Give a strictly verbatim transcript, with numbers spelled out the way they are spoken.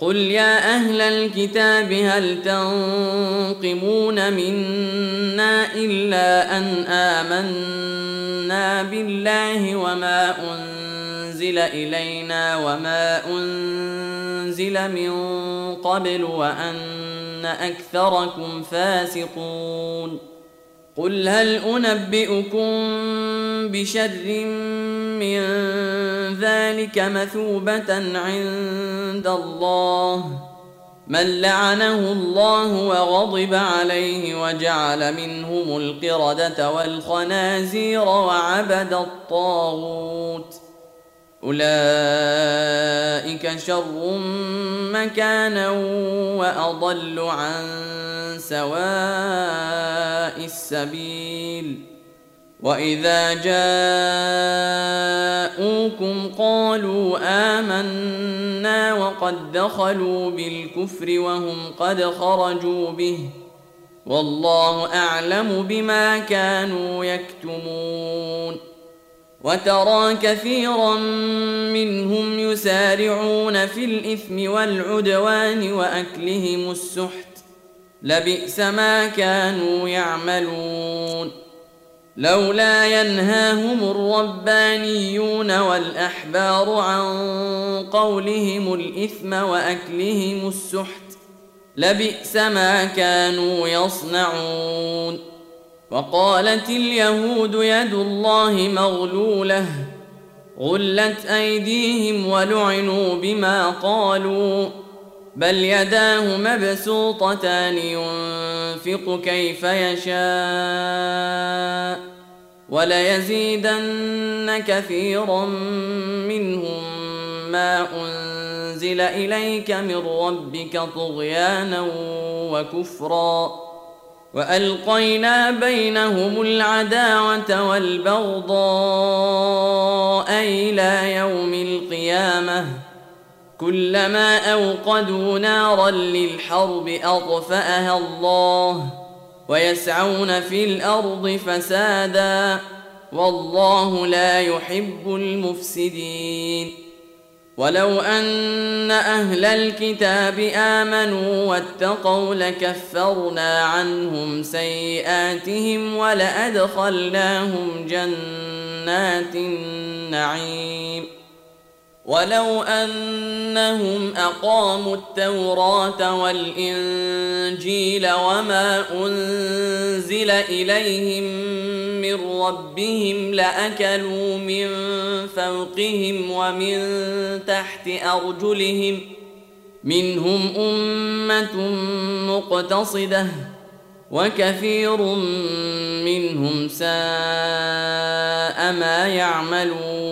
قل يا أهل الكتاب هل تنقمون منا إلا أن آمنا بالله وما أنزل إلينا وما أنزل من قبل وأن أكثركم فاسقون قل هل أنبئكم بشر من ذلك مثوبة عند الله من لعنه الله وغضب عليه وجعل منهم القردة والخنازير وعبد الطاغوت أولئك شر مكانا وأضل عن سواء السبيل وإذا جاءوكم قالوا آمنا وقد دخلوا بالكفر وهم قد خرجوا به والله أعلم بما كانوا يكتمون وترى كثيرا منهم يسارعون في الإثم والعدوان وأكلهم السحت لبئس ما كانوا يعملون لولا ينهاهم الربانيون والأحبار عن قولهم الإثم وأكلهم السحت لبئس ما كانوا يصنعون وقالت اليهود يد الله مغلولة غلت أيديهم ولعنوا بما قالوا بل يداه مبسوطتان ينفق كيف يشاء وليزيدن كثيرا منهم ما أنزل إليك من ربك طغيانا وكفرا وألقينا بينهم العداوة والبغضاء إلى يوم القيامة كلما أوقدوا نارا للحرب أطفأها الله ويسعون في الأرض فسادا والله لا يحب المفسدين ولو أن أهل الكتاب آمنوا واتقوا لكفرنا عنهم سيئاتهم ولأدخلناهم جنات النعيم ولو أنهم أقاموا التوراة والإنجيل وما أنزل إليهم من ربهم لأكلوا من فوقهم ومن تحت أرجلهم منهم أمة مقتصدة وكثير منهم ساء ما يعملون